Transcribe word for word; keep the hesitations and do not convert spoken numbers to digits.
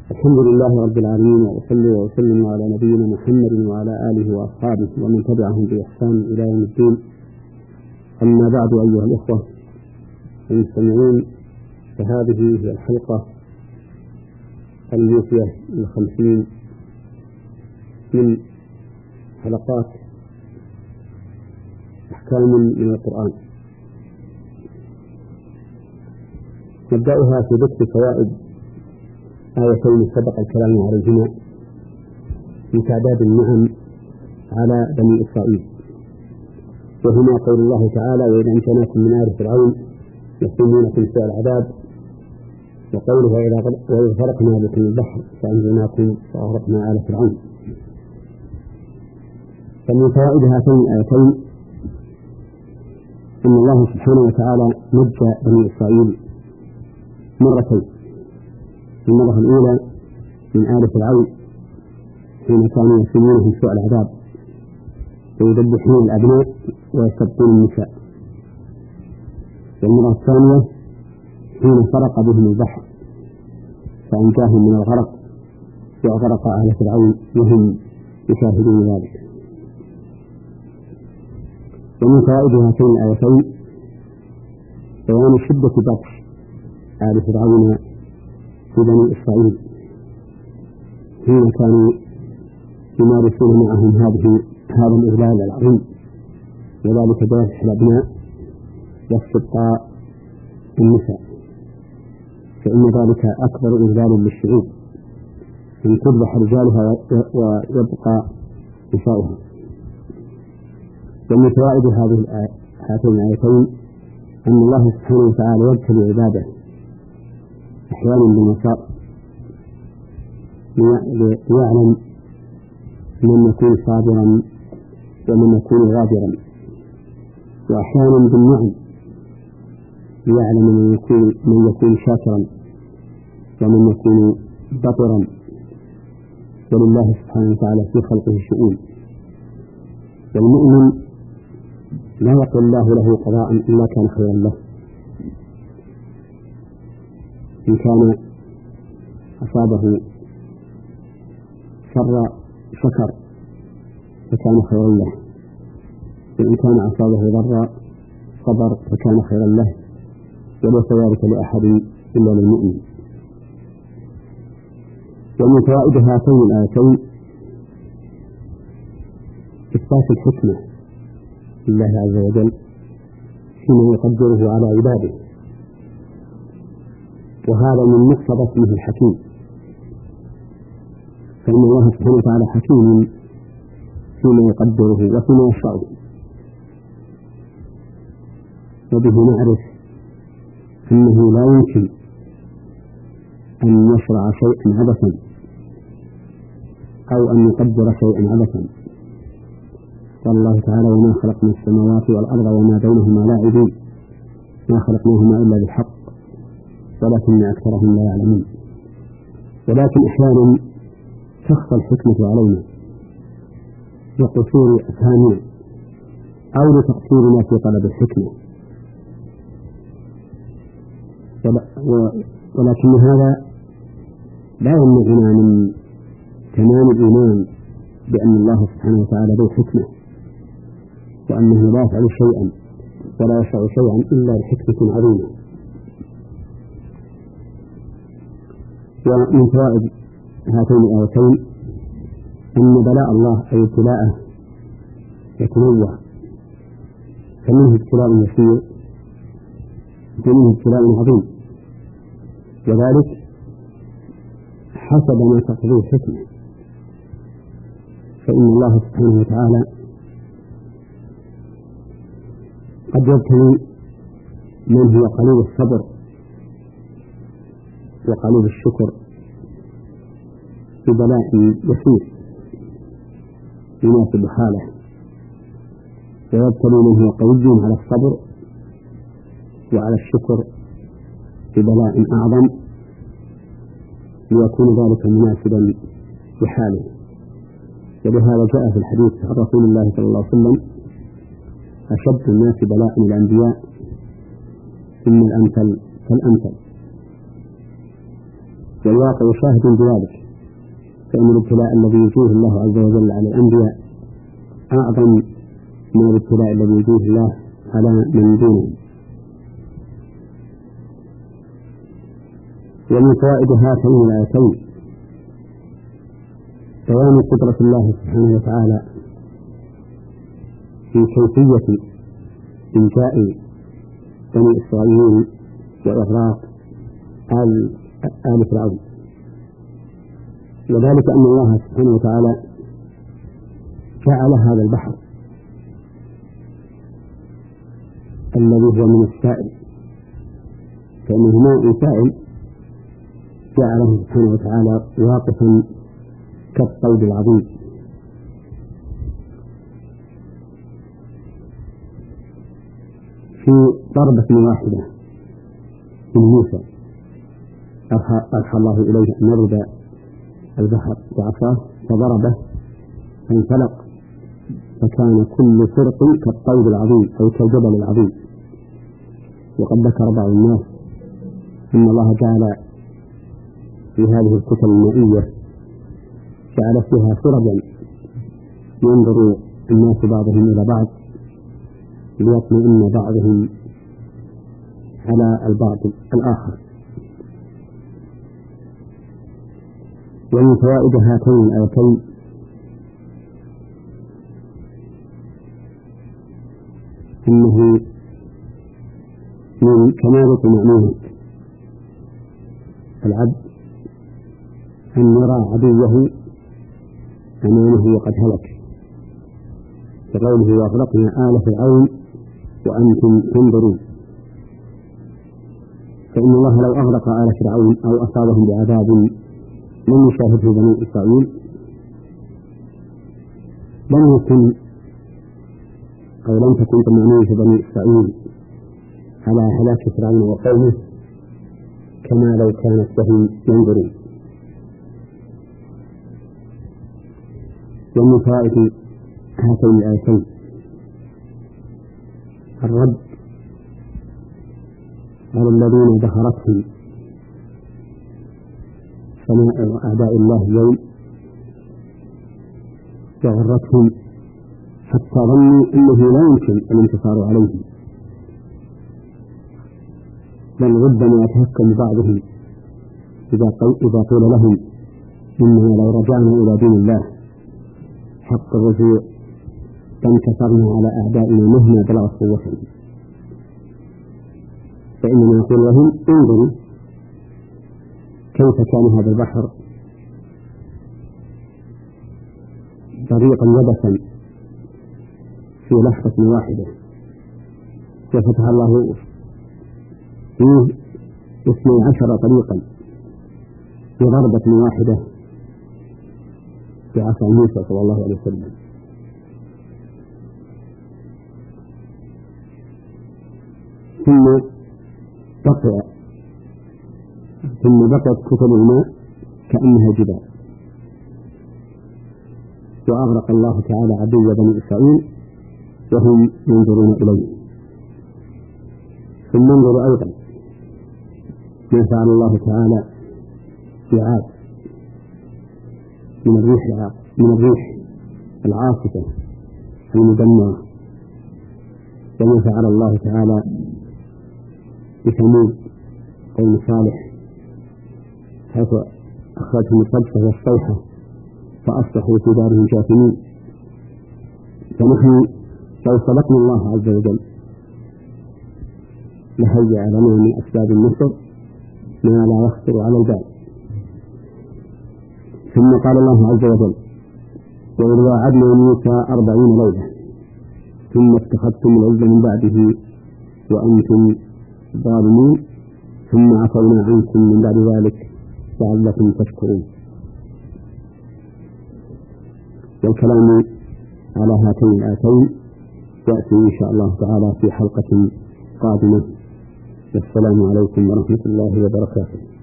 الحمد لله رب العالمين، وأصلي وأسلم على نبينا محمد وعلى آله وأصحابه ومن تبعهم بإحسان إلى يوم الدين. أما بعد، أيها الإخوة المستمعون، فهذه هي الحلقة الموفية الخمسين من حلقات أحكام من القرآن. نبدأها في ذكر فوائد آيتين سبق الكلام عليهما من تعداد النعم على بني إسرائيل، وهما قول الله تعالى: وإذا أنجيناكم من آل فرعون يسومونكم سوء العذاب، وقوله: وإذ فرقنا بكم البحر فأنجيناكم وأغرقنا آل فرعون. فمن فوائد هاتين الآيتين أن الله سبحانه وتعالى نجى بني إسرائيل مرتين. المرة الأولى من آل فرعون حين كانوا يسومونهم سوء العذاب ويذبحون الأبناء ويستبقون النساء، والمرة الثانية حين فرق بهم البحر فأنجاهم من الغرق وأغرق آل فرعون وهم يشاهدون ذلك. ومن فوائد هاتين الآيتين بيان شدة بطش آل فرعون في بني إسرائيل حين كانوا يمارسون معهم هذه هذا الإذلال العظيم، وذلك بذبح الأبناء واستبقاء النساء، فإن ذلك أكبر إذلال للشعوب أن تذبح رجالها ويبقى نساؤها. ومن فوائد هذه هاتين الآيتين أن الله سبحانه وتعالى يبتلي عباده أحيانا بالمصائب ليعلم من يكون صابرا ومن يكون غادرا، وأحيانا بالنعم ليعلم من يكون من يكون شاكرا ومن يكون بطرا. ولله سبحانه وتعالى في خلقه شؤون، والمؤمن لا يقول الله له قضاء إلا كان خيرا له. إن كان أصابه شر شكر فكان خيرا له، وإن كان أصابه ضر صبر فكان خيرا له، وليس ذلك لأحد إلا للمؤمن. ومن فوائد هاتين الآيتين إثبات الحكمة لله عز وجل فيما يقدره على عباده، وهذا من مقتضى اسمه الحكيم، فإن الله سبحانه وتعالى حكيم فيما يقدره وفيما يشرعه، وبه نعرف أنه لا يمكن أن يشرع شيئا عبثا أو أن يقدر شيئا عبثا. قال الله تعالى: وما خلقنا السماوات والأرض وما بينهما لاعبين ما خلقناهما إلا بالحق ولكن أكثرهم لا يعلمون. ولكن أحيانا تخفى الحكمة علينا لقصور أفهامنا أو لتقصيرنا في طلب الحكمة، ولكن هذا لا يمنعنا من تمام الإيمان بأن الله سبحانه وتعالى ذو حكمة، وأنه لا يفعل شيئا ولا يشرع شيئا إلا بحكمة عظيمة. ومن فوائد هاتين الآيتين أن بلاء الله أي ابتلاءه يتنوع، فمنه ابتلاء يسير ومنه ابتلاء عظيم، وذلك حسب ما تقتضيه الحكمة. فإن الله سبحانه وتعالى قد يبتلي من هو قليل الصبر وقليل الشكر ببلاء يسير يناسب حاله، ويبتلي من هو قوي على الصبر وعلى الشكر ببلاء أعظم ليكون ذلك مناسبا لحاله. ولهذا جاء في الحديث عن رسول الله صلى الله عليه وسلم: أشد الناس بلاء الأنبياء ثم الأمثل فالأمثل. والواقع شاهد بذلك، فإن الابتلاء الذي يجيه الله عز وجل على الأنبياء أعظم من الابتلاء الذي يجيه الله على من دونهم. ومن فوائد هاتين الآيتين بيان قدرة الله سبحانه وتعالى في كيفية إنجاء بني إسرائيل وإغراق آل, آل فرعون، وذلك أن الله سبحانه وتعالى جعل هذا البحر الذي هو من السائل، فإنه ماء سائل جعله سبحانه وتعالى واقفا كالطود العظيم. في ضربة واحدة من موسى أوحى الله إليه أن يضرب البحر بعصاه فضربه فانفلق، فكان كل فرق كالطود العظيم أو كالجبل العظيم. وقد ذكر بعض الناس أن الله جعل في هذه الكتل المائية جعل فيها سرجا ينظر الناس بعضهم إلى بعض ليطمئن بعضهم على البعض الآخر. ومن فوائد هاتين الآيتين أنه من كمال طمأنينة العبد أن يرى عدوه أمامه وقد هلك، كقوله وأغرقنا آل فرعون وأنتم تنظرون. فإن الله لو أغرق آل فرعون أو أصابهم بعذاب لم يشاهده بني إسرائيل لم يكن أو لم تكن طمأنينة بني إسرائيل على هلاك فرعون وقومه كما لو كانت لهم ينظرون. ومن فوائد هاتين الآيتين الرد على الذين دهرتهم سماء أعداء الله اليوم وغرتهم حتى ظنوا أنه لا يمكن الانتصار عليهم، بل ربما يتهكم بعضهم إذا قيل لهم إننا لو رجعنا إلى دين الله حق الرجوع فانتصرنا على أعدائنا مهما بلغت قوتهم. فإننا نقول لهم انظروا كيف كان هذا البحر طريقا يبسا في لحظة واحدة، وفتح الله فيه اثني عشر طريقا في ضربة واحدة بعصا موسى صلى الله عليه وسلم. ثم بقي ثم بقيت كتل الماء كأنها جبال، وأغرق الله تعالى عدو بني إسرائيل وهم ينظرون إليه. ثم انظروا أيضا ما فعل الله تعالى في عاد من الريح من الريح العاصفة المدمرة، وما فعل الله تعالى بثمود قوم صالح حيث أخرجهم الصدفة والصيحة فأصبحوا في دارهم جاثمين. فنحن لو صدقنا الله عز وجل لهيأ لنا من أسباب النصر ما لا يخطر على البال. ثم قال الله عز وجل وإذ وعدنا موسى أربعين ليلة ثم اتخذتم العزل من بعده وأنتم ظالمون ثم عفونا عنكم من بعد ذلك لعلكم تشكرون. والكلام على هاتين الآيتين يأتي إن شاء الله تعالى في حلقة قادمة. والسلام عليكم ورحمة الله وبركاته.